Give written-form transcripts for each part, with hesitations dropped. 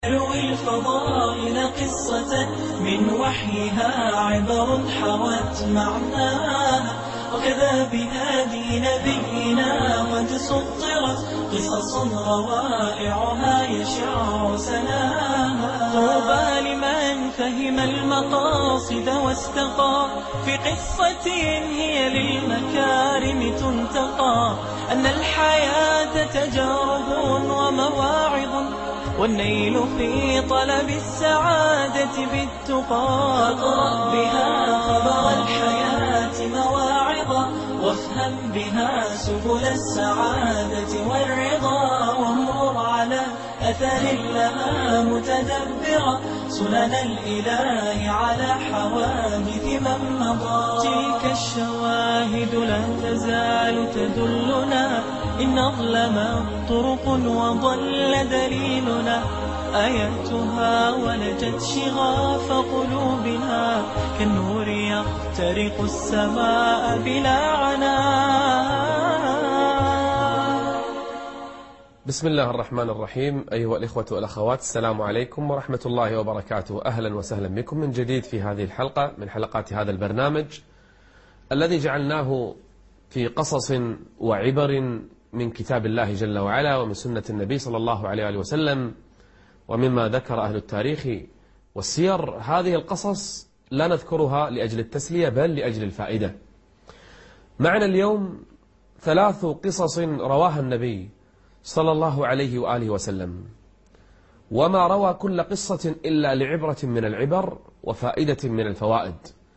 يروي الفضائل قصة من وحيها عبر حوت معناها، وكذا بهادي نبينا قد سطرت قصص روائعها يشع سناها. طوبى لمن فهم المقاصد واستقى في قصة هي للمكارم تنتقى، أن الحياة تجارب ومواعظ، والنيل في طلب السعادة بالتقى. اقرأ بها خبر الحياة مواعظا، وافهم بها سبل السعادة والرضا، وامر على أثر لها متدبرا سنن الإله على حوادث من مضى. تلك الشواهد لا تزال تدلنا إن أظلم طرق وضل دليلنا، آياتها ولجت شغاف قلوبنا كالنور يخترق السماء بلا عناء. بسم الله الرحمن الرحيم. أيها الإخوة والأخوات، السلام عليكم ورحمة الله وبركاته. أهلا وسهلا بكم من جديد في هذه الحلقة من حلقات هذا البرنامج الذي جعلناه في قصص وعبر من كتاب الله جل وعلا ومن سنة النبي صلى الله عليه وسلم ومما ذكر أهل التاريخ والسير. هذه القصص لا نذكرها لأجل التسلية بل لأجل الفائدة. معنا اليوم 3 قصص رواها النبي صلى الله عليه وآله وسلم، وما روى كل قصة إلا لعبرة من العبر وفائدة من الفوائد،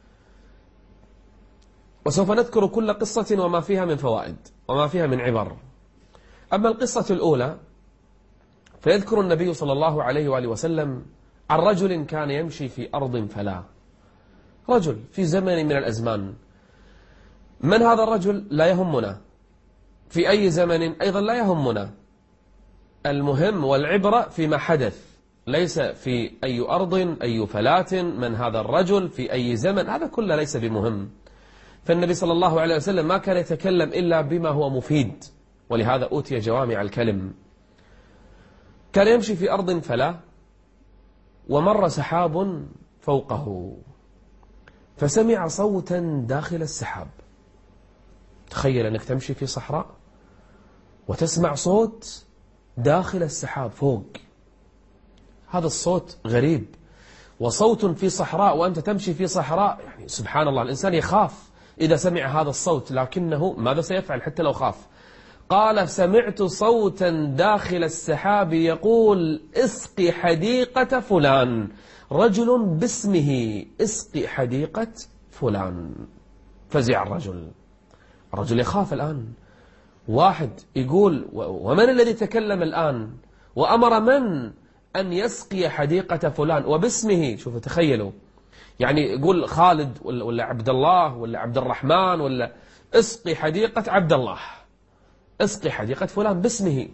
وسوف نذكر كل قصة وما فيها من فوائد وما فيها من عبر. أما القصة الأولى فيذكر النبي صلى الله عليه وآله وسلم عن رجل كان يمشي في أرض فلا، رجل في زمن من الأزمان. من هذا الرجل لا يهمنا، في أي زمن أيضا لا يهمنا، المهم والعبرة فيما حدث، ليس في أي أرض أي فلاة من هذا الرجل في أي زمن، هذا كله ليس بمهم. فالنبي صلى الله عليه وسلم ما كان يتكلم إلا بما هو مفيد، ولهذا أوتي جوامع الكلم. كان يمشي في أرض فلا ومر سحاب فوقه فسمع صوتا داخل السحاب. تخيل أنك تمشي في صحراء وتسمع صوت داخل السحاب فوق، هذا الصوت غريب، وصوت في صحراء وأنت تمشي في صحراء، يعني سبحان الله الإنسان يخاف إذا سمع هذا الصوت، لكنه ماذا سيفعل حتى لو خاف؟ قال: سمعت صوتا داخل السحاب يقول اسقي حديقة فلان، رجل باسمه اسقي حديقة فلان. فزع الرجل يخاف الآن، واحد يقول ومن الذي تكلم الآن وأمر من أن يسقي حديقة فلان وباسمه؟ شوفوا تخيلوا، يعني يقول خالد ولا عبد الله ولا عبد الرحمن ولا اسقي حديقة عبد الله، اسقي حديقة فلان باسمه.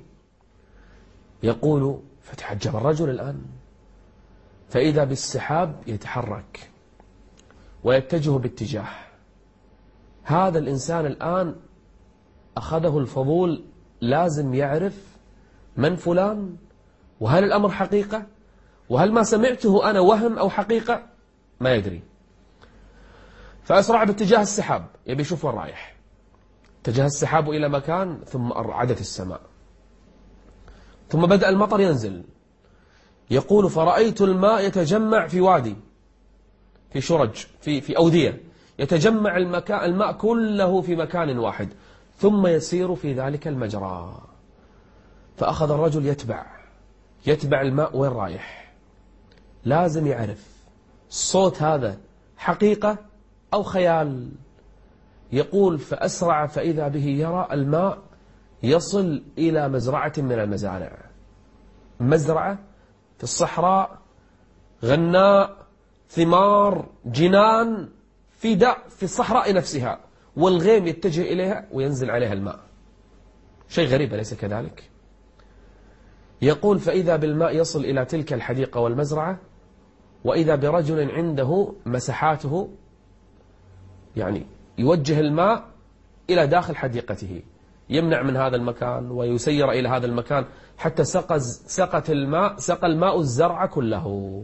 يقول فتعجب الرجل الآن، فإذا بالسحاب يتحرك ويتجه باتجاه. هذا الإنسان الآن أخذه الفضول، لازم يعرف من فلان، وهل الأمر حقيقة، وهل ما سمعته أنا وهم أو حقيقة، ما يدري. فأسرع باتجاه السحاب، يبي يشوف وين رايح. اتجه السحاب إلى مكان ثم أرعدت السماء، ثم بدأ المطر ينزل. يقول فرأيت الماء يتجمع في وادي، في شرج، في أودية، يتجمع الماء كله في مكان واحد ثم يسير في ذلك المجرى. فأخذ الرجل يتبع الماء وين رايح، لازم يعرف الصوت هذا حقيقة أو خيال. يقول فأسرع فإذا به يرى الماء يصل إلى مزرعة من المزارع، مزرعة في الصحراء، غناء، ثمار، جنان، في الصحراء نفسها، والغيم يتجه إليها وينزل عليها الماء. شيء غريب أليس كذلك؟ يقول فإذا بالماء يصل إلى تلك الحديقة والمزرعة، وإذا برجل عنده مساحاته، يعني يوجه الماء إلى داخل حديقته، يمنع من هذا المكان ويسير إلى هذا المكان حتى سقى الماء الزرع كله.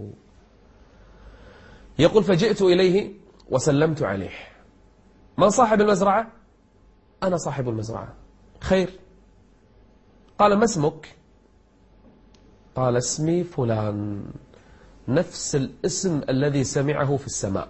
يقول فجئت إليه وسلمت عليه. من صاحب المزرعة؟ أنا صاحب المزرعة. خير. قال ما اسمك؟ قال اسمي فلان، نفس الاسم الذي سمعه في السماء.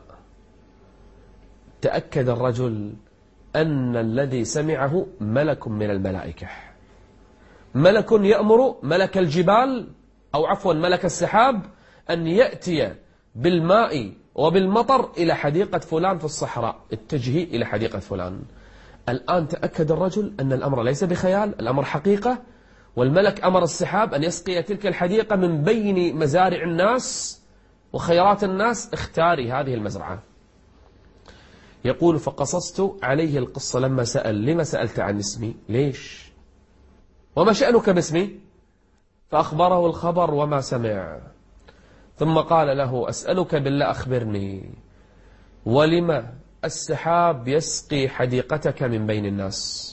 تأكد الرجل أن الذي سمعه ملك من الملائكة، ملك يأمر ملك الجبال أو عفوا ملك السحاب أن يأتي بالماء وبالمطر إلى حديقة فلان في الصحراء، اتجهي إلى حديقة فلان. الآن تأكد الرجل أن الأمر ليس بخيال، الأمر حقيقة، والملك أمر السحاب أن يسقي تلك الحديقة من بين مزارع الناس وخيرات الناس، اختاري هذه المزرعة. يقول فقصصت عليه القصة لما سأل لما سألت عن اسمي؟ ليش؟ وما شأنك باسمي؟ فأخبره الخبر وما سمع. ثم قال له أسألك بالله أخبرني، ولما السحاب يسقي حديقتك من بين الناس؟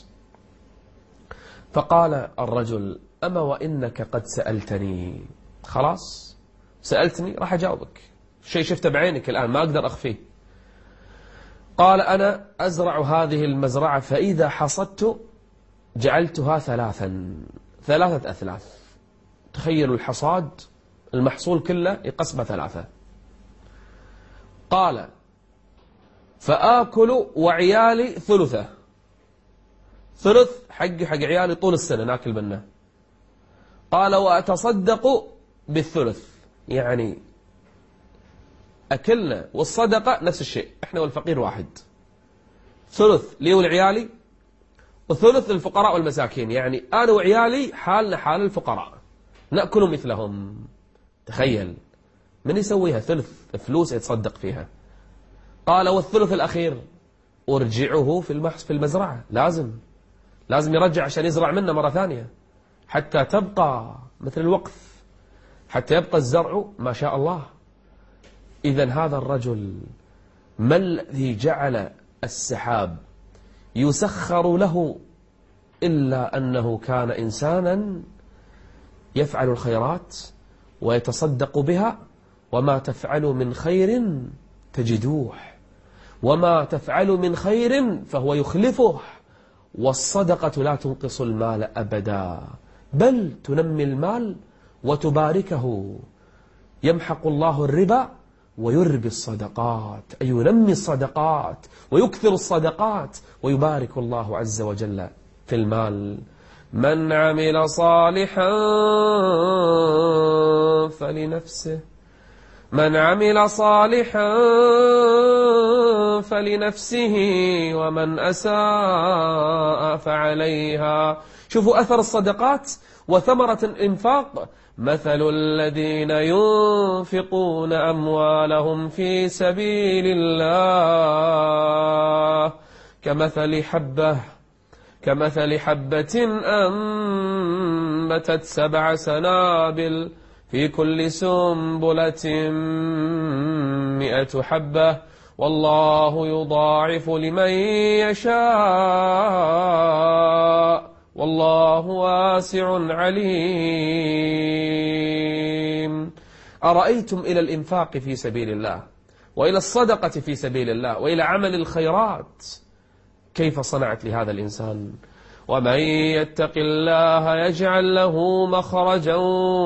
فقال الرجل أما وإنك قد سألتني. خلاص سألتني راح أجاوبك، شيء شفته بعينك الآن ما أقدر أخفيه. قال أنا أزرع هذه المزرعة فإذا حصدت جعلتها ثلاثة أثلاث. تخيلوا الحصاد، المحصول كله يقسم ثلاثة. قال فآكل وعيالي ثلثة، ثلث حق عيالي طول السنة ناكل منه. قال وأتصدق بالثلث، يعني أكلنا والصدقة نفس الشيء، إحنا والفقير واحد، ثلث لي ولعيالي وثلث للفقراء والمساكين، يعني أنا وعيالي حالنا حال الفقراء نأكل مثلهم. تخيل من يسويها ثلث فلوس يتصدق فيها. قال والثلث الأخير أرجعه في المزرعة، لازم يرجع عشان يزرع منه مرة ثانية حتى تبقى مثل الوقف، حتى يبقى الزرع ما شاء الله. إذن هذا الرجل ما الذي جعل السحاب يسخر له إلا أنه كان إنسانا يفعل الخيرات ويتصدق بها، وما تفعل من خير تجدوه، وما تفعل من خير فهو يخلفه، والصدقة لا تنقص المال أبدا بل تنمي المال وتباركه. يمحق الله الربا ويربي الصدقات، أي ينمي الصدقات ويكثر الصدقات ويبارك الله عز وجل في المال. من عمل صالحا فلنفسه، من عمل صالحا فلنفسه ومن أساء فعليها. شوفوا أثر الصدقات وثمرة الإنفاق. مثل الذين ينفقون أموالهم في سبيل الله كمثل حبة أنبتت 7 سنابل في كل سنبلة 100 حبة والله يضاعف لمن يشاء والله واسع عليم. أرأيتم إلى الإنفاق في سبيل الله وإلى الصدقة في سبيل الله وإلى عمل الخيرات كيف صنعت لهذا الإنسان؟ ومن يتق الله يجعل له مخرجا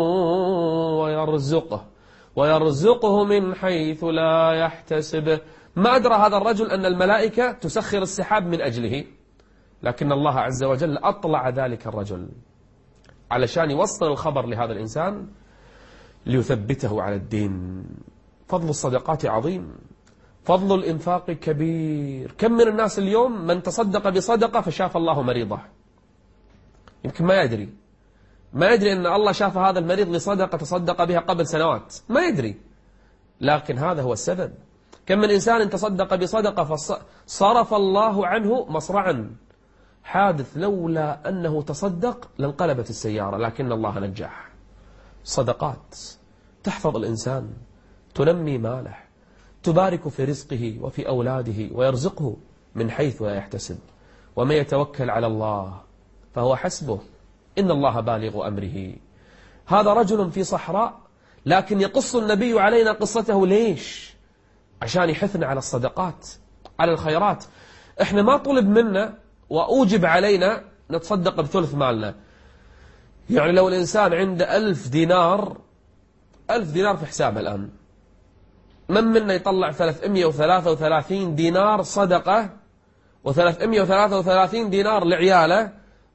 ويرزقه من حيث لا يحتسب. ما أدرى هذا الرجل أن الملائكة تسخر السحاب من أجله، لكن الله عز وجل أطلع ذلك الرجل علشان يوصل الخبر لهذا الإنسان ليثبته على الدين. فضل الصدقات عظيم، فضل الإنفاق كبير. كم من الناس اليوم من تصدق بصدقة فشاف الله مريضه، يمكن ما يدري أن الله شاف هذا المريض لصدقة تصدق بها قبل سنوات، ما يدري، لكن هذا هو السبب. كم من إنسان تصدق بصدقة فصرف الله عنه مصرعا حادث، لولا أنه تصدق لانقلبت السيارة، لكن الله نجح. صدقات تحفظ الإنسان، تنمي ماله، تبارك في رزقه وفي أولاده ويرزقه من حيث لا يحتسب. ومن يتوكل على الله فهو حسبه إن الله بالغ أمره. هذا رجل في صحراء، لكن يقص النبي علينا قصته ليش؟ عشان يحثنا على الصدقات، على الخيرات. احنا ما طلب منا وأوجب علينا نتصدق بثلث مالنا. يعني لو الإنسان عنده 1000 دينار، 1000 دينار في حسابه الآن، من منا يطلع 333 دينار صدقة، و333 دينار لعياله،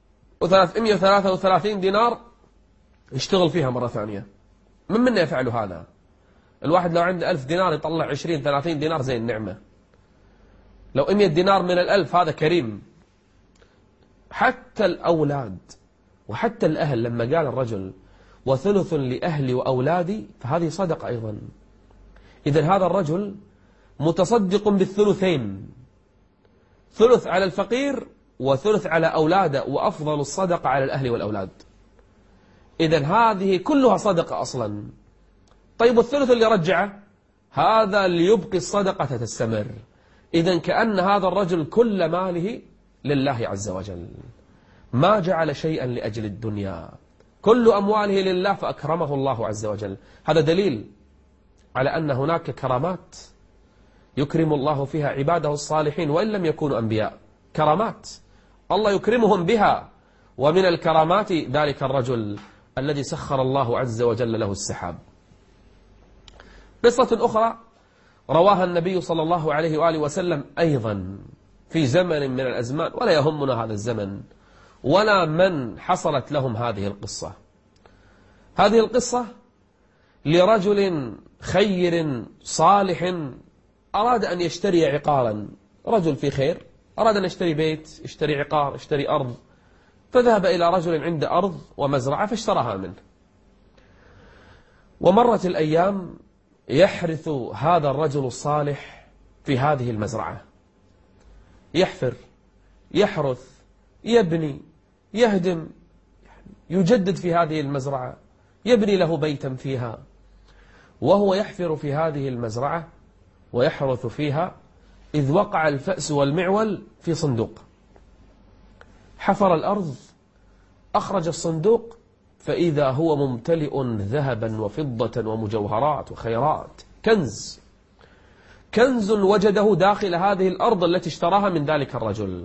و333 دينار يشتغل فيها مرة ثانية؟ من منا يفعل هذا؟ الواحد لو عنده 1000 دينار يطلع 20-30 دينار زي النعمة. لو 100 دينار من 1000 هذا كريم. حتى الأولاد وحتى الأهل، لما قال الرجل وثلث لأهلي وأولادي، فهذه صدقة أيضا. إذن هذا الرجل متصدق بالثلثين، ثلث على الفقير وثلث على أولاده، وأفضل الصدقة على الأهل والأولاد. إذن هذه كلها صدقة أصلا. طيب الثلث اللي رجعه هذا اللي يبقي الصدقة تستمر. إذن كأن هذا الرجل كل ماله لله عز وجل، ما جعل شيئا لأجل الدنيا، كل أمواله لله فأكرمه الله عز وجل. هذا دليل على أن هناك كرامات يكرم الله فيها عباده الصالحين وإن لم يكونوا أنبياء. كرامات الله يكرمهم بها، ومن الكرامات ذلك الرجل الذي سخر الله عز وجل له السحاب. قصة أخرى رواها النبي صلى الله عليه وآله وسلم أيضا في زمن من الأزمان، ولا يهمنا هذا الزمن ولا من حصلت لهم هذه القصة. هذه القصة لرجل خير صالح أراد أن يشتري عقارا. رجل في خير أراد أن يشتري بيت، يشتري عقار، يشتري أرض، فذهب إلى رجل عنده أرض ومزرعة فاشتراها منه. ومرت الأيام، يحرث هذا الرجل الصالح في هذه المزرعة، يحفر، يحرث، يبني، يهدم، يجدد في هذه المزرعة، يبني له بيتا فيها. وهو يحفر في هذه المزرعة ويحرث فيها إذ وقع الفأس والمعول في صندوق. حفر الأرض، أخرج الصندوق، فإذا هو ممتلئ ذهبا وفضة ومجوهرات وخيرات، كنز وجده داخل هذه الأرض التي اشتراها من ذلك الرجل.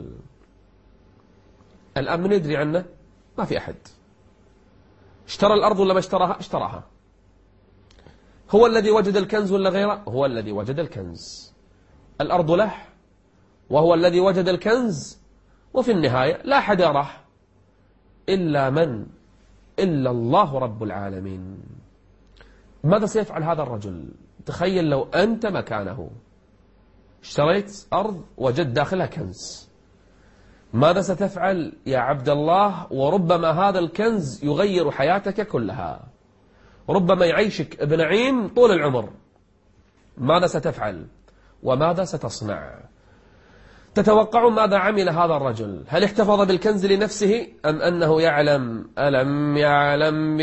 الآن من يدري عنه؟ ما في أحد. اشترى الأرض ولا ما اشتراها؟ اشتراها. هو الذي وجد الكنز ولا غيره؟ هو الذي وجد الكنز. الأرض له وهو الذي وجد الكنز، وفي النهاية لا أحد يراه إلا من؟ إلا الله رب العالمين. ماذا سيفعل هذا الرجل؟ تخيل لو أنت مكانه، اشتريت أرض وجد داخلها كنز، ماذا ستفعل يا عبد الله؟ وربما هذا الكنز يغير حياتك كلها، ربما يعيشك بنعيم طول العمر. ماذا ستفعل وماذا ستصنع؟ تتوقعون ماذا عمل هذا الرجل؟ هل احتفظ بالكنز لنفسه أم أنه يعلم؟ ألم يعلم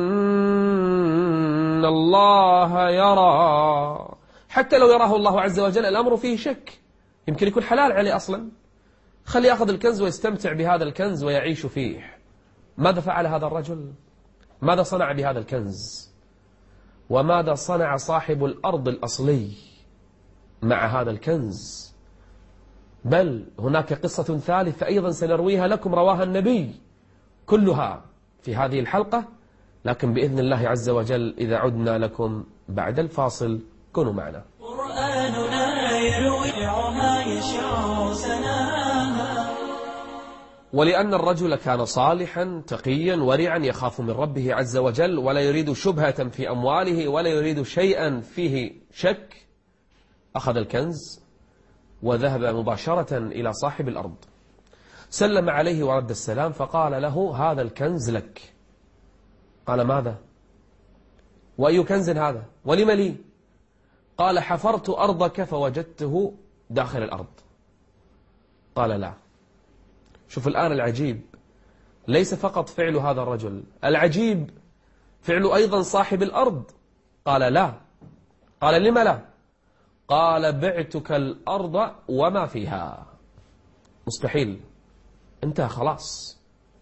بأن الله يرى؟ حتى لو يراه الله عز وجل الأمر فيه شك، يمكن يكون حلال عليه أصلا. خلي يأخذ الكنز ويستمتع بهذا الكنز ويعيش فيه. ماذا فعل هذا الرجل؟ ماذا صنع بهذا الكنز؟ وماذا صنع صاحب الأرض الأصلي مع هذا الكنز؟ بل هناك قصة ثالثة أيضا سنرويها لكم، رواها النبي، كلها في هذه الحلقة، لكن بإذن الله عز وجل إذا عدنا لكم بعد الفاصل كونوا معنا. قرآننا يرويها يشع سناها. ولأن الرجل كان صالحا تقيا ورعا يخاف من ربه عز وجل، ولا يريد شبهة في أمواله ولا يريد شيئا فيه شك، أخذ الكنز وذهب مباشرة إلى صاحب الأرض، سلم عليه ورد السلام، فقال له هذا الكنز لك. قال ماذا؟ وأي كنز هذا؟ ولم لي؟ قال حفرت أرضك فوجدته داخل الأرض. قال لا. شوف الآن العجيب ليس فقط فعل هذا الرجل، العجيب فعل أيضا صاحب الأرض. قال لا. قال لم لا؟ قال بعتك الأرض وما فيها. مستحيل، انتهى خلاص،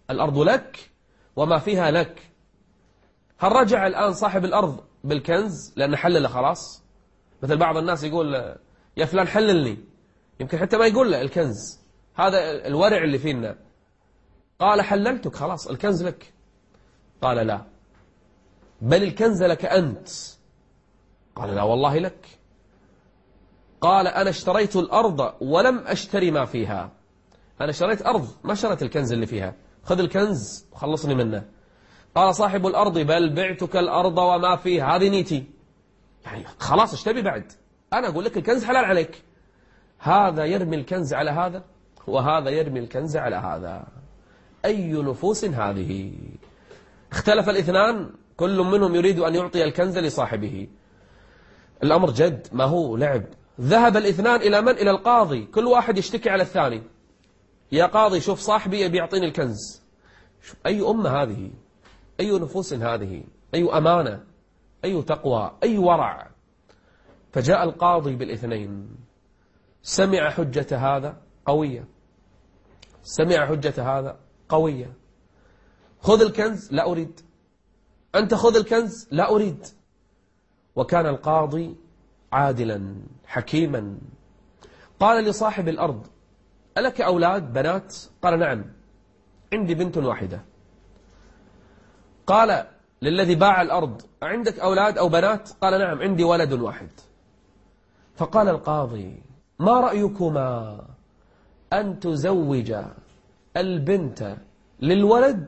الأرض لك وما فيها لك. هل رجع الآن صاحب الأرض بالكنز لأنه حلل خلاص؟ مثل بعض الناس يقول يا فلان حللني، يمكن حتى ما يقول له الكنز هذا الورع اللي فينا. قال حللتك خلاص الكنز لك. قال لا، بل الكنز لك أنت. قال لا والله لك. قال أنا اشتريت الأرض ولم أشتري ما فيها. أنا اشتريت أرض ما اشتريت الكنز اللي فيها، خذ الكنز وخلصني منه. قال صاحب الأرض بل بعتك الأرض وما فيها، هذه نيتي، يعني خلاص ايش تبي بعد؟ أنا أقول لك الكنز حلال عليك. هذا يرمي الكنز على هذا وهذا يرمي الكنز على هذا. أي نفوس هذه؟ اختلف الاثنان، كل منهم يريد أن يعطي الكنز لصاحبه. الأمر جد ما هو لعب. ذهب الاثنان إلى من؟ إلى القاضي، كل واحد يشتكي على الثاني. يا قاضي شوف صاحبي يبي يعطيني الكنز. شوف أي أمة هذه، أي نفوس هذه، أي أمانة، أي تقوى، أي ورع. فجاء القاضي بالاثنين، سمع حجة هذا قوية، سمع حجة هذا قوية. خذ الكنز، لا أريد. أنت خذ الكنز، لا أريد. وكان القاضي عادلا حكيما. قال لصاحب الأرض ألك أولاد بنات؟ قال نعم عندي بنت واحدة. قال للذي باع الأرض عندك أولاد أو بنات؟ قال نعم عندي ولد واحد. فقال القاضي ما رأيكما أن تزوج البنت للولد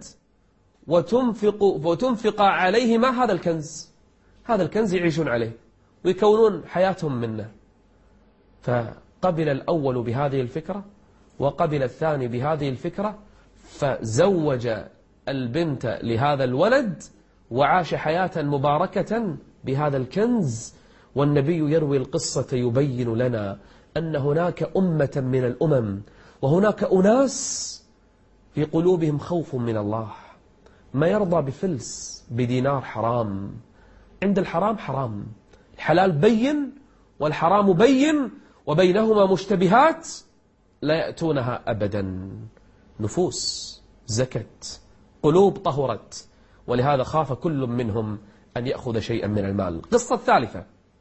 وتنفق عليهما هذا الكنز، هذا الكنز يعيشون عليه ويكونون حياتهم منه. فقبل الأول بهذه الفكرة وقبل الثاني بهذه الفكرة، فزوج البنت لهذا الولد وعاش حياة مباركة بهذا الكنز. والنبي يروي القصة يبين لنا أن هناك أمة من الأمم وهناك أناس في قلوبهم خوف من الله، ما يرضى بفلس بدينار حرام. عند الحرام حرام، الحلال بين والحرام بين، وبينهما مشتبهات لا يأتونها أبدا. نفوس زكت، قلوب طهرت، ولهذا خاف كل منهم أن يأخذ شيئا من المال. قصة الثالثة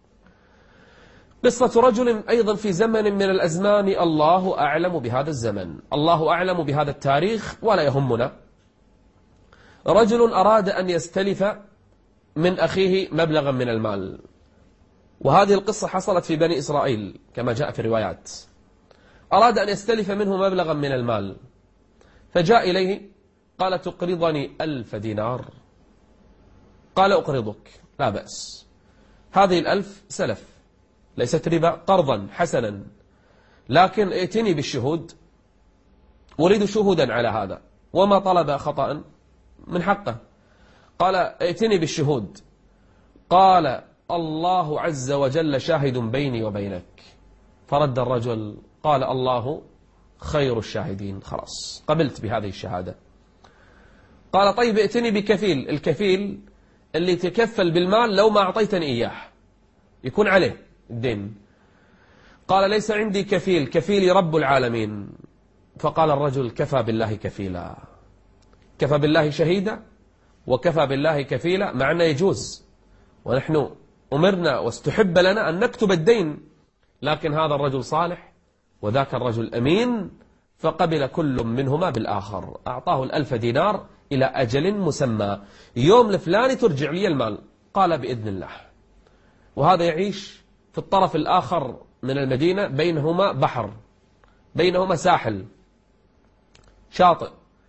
قصة رجل أيضا في زمن من الأزمان، الله أعلم بهذا الزمن، الله أعلم بهذا التاريخ ولا يهمنا. رجل أراد أن يستلف من أخيه مبلغا من المال، وهذه القصة حصلت في بني إسرائيل كما جاء في الروايات. أراد أن يستلف منه مبلغا من المال، فجاء إليه قال تقرضني 1000 دينار. قال أقرضك لا بأس، هذه 1000 سلف ليست ربا، قرضا حسنا، لكن ائتني بالشهود، أريد شهودا على هذا. وما طلب خطأ من حقه. قال ائتني بالشهود. قال الله عز وجل شاهد بيني وبينك. فرد الرجل قال الله خير الشاهدين، خلاص قبلت بهذه الشهادة. قال طيب ائتني بكفيل، الكفيل اللي يتكفل بالمال لو ما أعطيتني إياه يكون عليه الدين. قال ليس عندي كفيل، كفيلي رب العالمين. فقال الرجل كفى بالله كفيلا، كفى بالله شهيدا وكفى بالله كفيلا، مع أنه يجوز، ونحن أمرنا واستحب لنا أن نكتب الدين، لكن هذا الرجل صالح وذاك الرجل أمين، فقبل كل منهما بالآخر. أعطاه 1000 دينار إلى أجل مسمى، يوم الفلاني ترجع لي المال. قال بإذن الله. وهذا يعيش في الطرف الآخر من المدينة، بينهما بحر، بينهما ساحل شاطئ.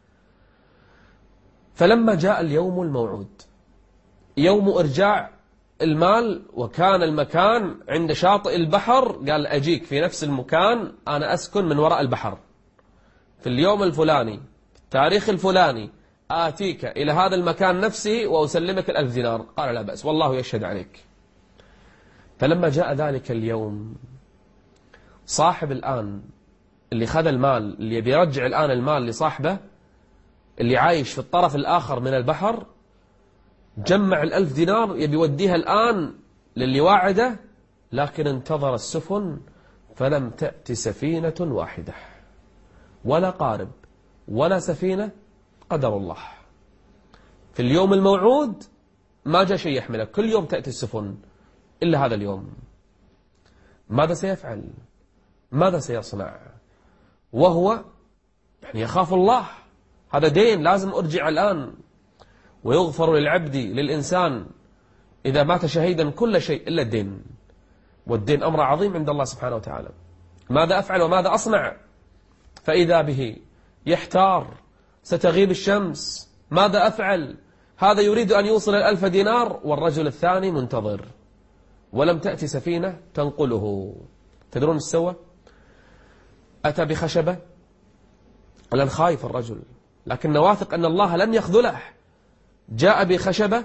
فلما جاء اليوم الموعود، يوم إرجاع المال، وكان المكان عند شاطئ البحر، قال أجيك في نفس المكان، أنا أسكن من وراء البحر في اليوم الفلاني في التاريخ الفلاني، آتيك إلى هذا المكان نفسه وأسلمك 1000 دينار. قال لا بأس والله يشهد عليك. فلما جاء ذلك اليوم، صاحب الآن اللي خذ المال، اللي يبي يرجع الآن المال لصاحبه اللي عايش في الطرف الآخر من البحر، جمع 1000 دينار يبي يوديها الآن للي واعده، لكن انتظر السفن فلم تأتي سفينة واحدة، ولا قارب ولا سفينة قدر الله. في اليوم الموعود ما جاء شيء يحملك، كل يوم تأتي السفن إلا هذا اليوم. ماذا سيفعل؟ ماذا سيصنع؟ وهو يعني يخاف الله، هذا دين لازم أرجع الآن. ويغفر للعبد للإنسان إذا مات شهيدا كل شيء إلا الدين، والدين أمر عظيم عند الله سبحانه وتعالى. ماذا أفعل وماذا أصنع؟ فإذا به يحتار، ستغيب الشمس، ماذا أفعل؟ هذا يريد أن يوصل 1000 دينار والرجل الثاني منتظر، ولم تأتي سفينة تنقله. تدرون ايش سوى؟ أتى بخشبة، الآن خايف الرجل لكن واثق أن الله لن يخذله. جاء بخشبة،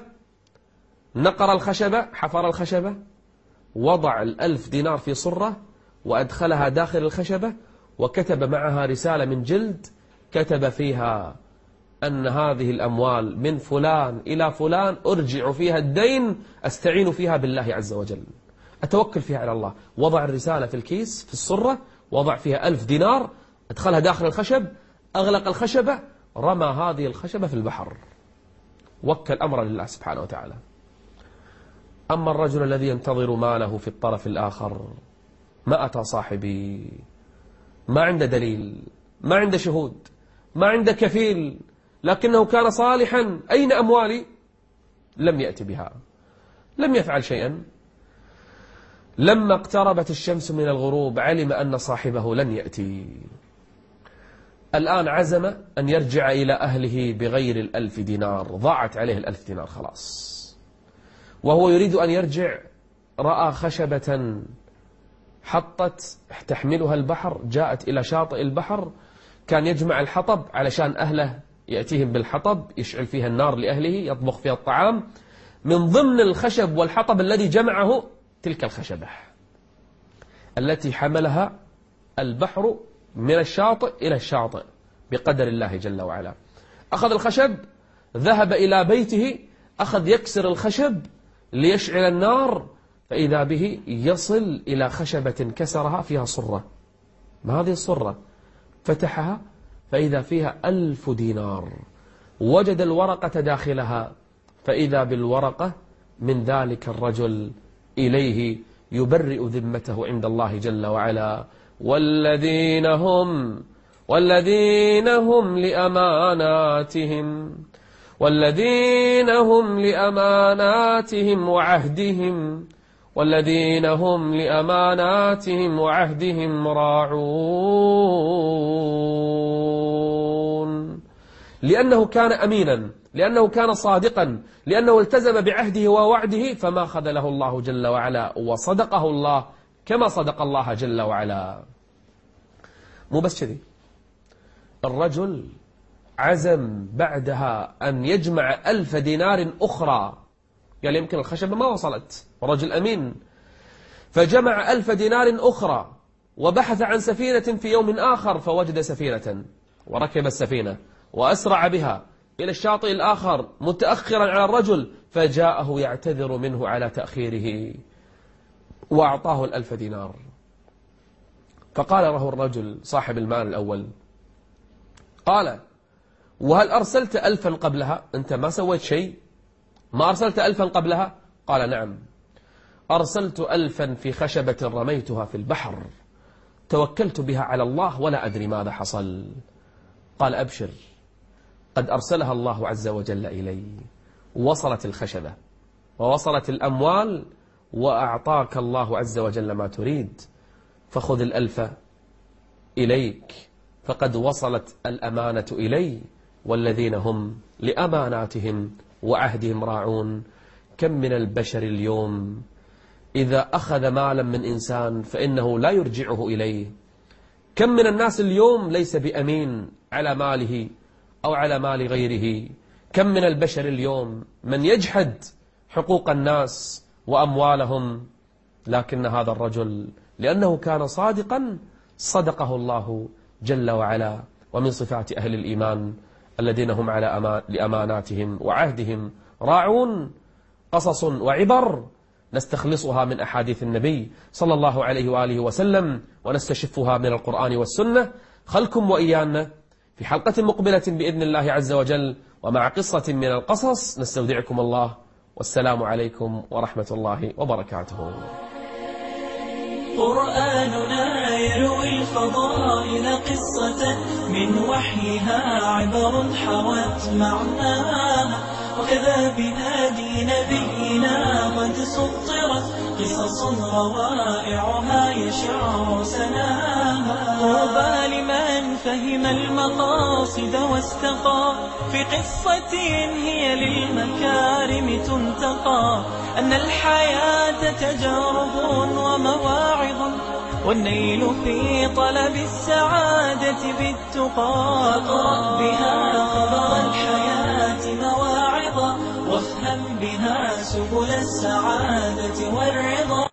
نقر الخشبة، حفر الخشبة، وضع 1000 دينار في صرة وأدخلها داخل الخشبة، وكتب معها رسالة من جلد كتب فيها أن هذه الأموال من فلان إلى فلان، أرجع فيها الدين، أستعين فيها بالله عز وجل، أتوكل فيها على الله. وضع الرسالة في الكيس في الصرة، وضع فيها 1000 دينار، أدخلها داخل الخشب، أغلق الخشبة، رمى هذه الخشبة في البحر، وكل أمر لله سبحانه وتعالى. أما الرجل الذي ينتظر ماله في الطرف الآخر، ما أتى صاحبي، ما عنده دليل، ما عنده شهود، ما عنده كفيل، لكنه كان صالحا، أين أموالي؟ لم يأتي بها، لم يفعل شيئا. لما اقتربت الشمس من الغروب علم أن صاحبه لن يأتي. الآن عزم أن يرجع إلى أهله بغير 1000 دينار، ضاعت عليه 1000 دينار خلاص. وهو يريد أن يرجع، رأى خشبة حطت تحملها البحر، جاءت إلى شاطئ البحر، كان يجمع الحطب علشان أهله يأتيهم بالحطب، يشعل فيها النار لأهله، يطبخ فيها الطعام. من ضمن الخشب والحطب الذي جمعه تلك الخشبة التي حملها البحر من الشاطئ إلى الشاطئ بقدر الله جل وعلا. أخذ الخشب، ذهب إلى بيته، أخذ يكسر الخشب ليشعل النار، فإذا به يصل إلى خشبة كسرها فيها صرة. ما هذه الصرة؟ فتحها فإذا فيها 1000 دينار، وجد الورقة داخلها، فإذا بالورقة من ذلك الرجل إليه يبرئ ذمته عند الله جل وعلا. والذين هم لأماناتهم وعهدهم راعون. لأنه كان أمينا، لأنه كان صادقا، لأنه التزم بعهده ووعده، فما خذله الله جل وعلا، وصدقه الله كما صدق الله جل وعلا. مو بس كذي، الرجل عزم بعدها أن يجمع 1000 دينار أخرى، قال يمكن الخشبة ما وصلت، رجل أمين، فجمع 1000 دينار أخرى، وبحث عن سفينة في يوم آخر، فوجد سفينة، وركب السفينة وأسرع بها إلى الشاطئ الآخر متأخرا على الرجل، فجاءه يعتذر منه على تأخيره، وأعطاه 1000 دينار. فقال له الرجل صاحب المال الأول، قال: وهل أرسلت 1000 قبلها؟ أنت ما سويت شيء؟ ما أرسلت 1000 قبلها؟ قال: نعم، أرسلت 1000 في خشبة رميتها في البحر، توكلت بها على الله ولا أدري ماذا حصل. قال: أبشر، قد أرسلها الله عز وجل إلي، وصلت الخشبة ووصلت الأموال، وأعطاك الله عز وجل ما تريد، فخذ 1000 إليك، فقد وصلت الأمانة إلي، والذين هم لأماناتهم وعهدهم راعون. كم من البشر اليوم إذا أخذ مالا من إنسان فإنه لا يرجعه إليه. كم من الناس اليوم ليس بأمين على ماله أو على مال غيره. كم من البشر اليوم من يجحد حقوق الناس وأموالهم، لكن هذا الرجل لأنه كان صادقا صدقه الله جل وعلا. ومن صفات أهل الإيمان الذين هم لأماناتهم وعهدهم راعون. قصص وعبر نستخلصها من أحاديث النبي صلى الله عليه وآله وسلم، ونستشفها من القرآن والسنة. خلكم وإيانا في حلقة مقبلة بإذن الله عز وجل ومع قصة من القصص. نستودعكم الله، والسلام عليكم ورحمة الله وبركاته. قرآننا يروي الفضائل قصة من وحيها عبر حوت معناها، وكذا بهادي نبينا قد سطرت قصص روائعها يشع سناها. طوبى لمن فهم المقاصد واستقى في قصة هي للمكارم تنتقى، أن الحياة تجارب ومواعظ، والنيل في طلب السعادة بالتقى. فاقرأ بها خبر الحياة مواعظا، وافهم بها سبل السعادة والرضا.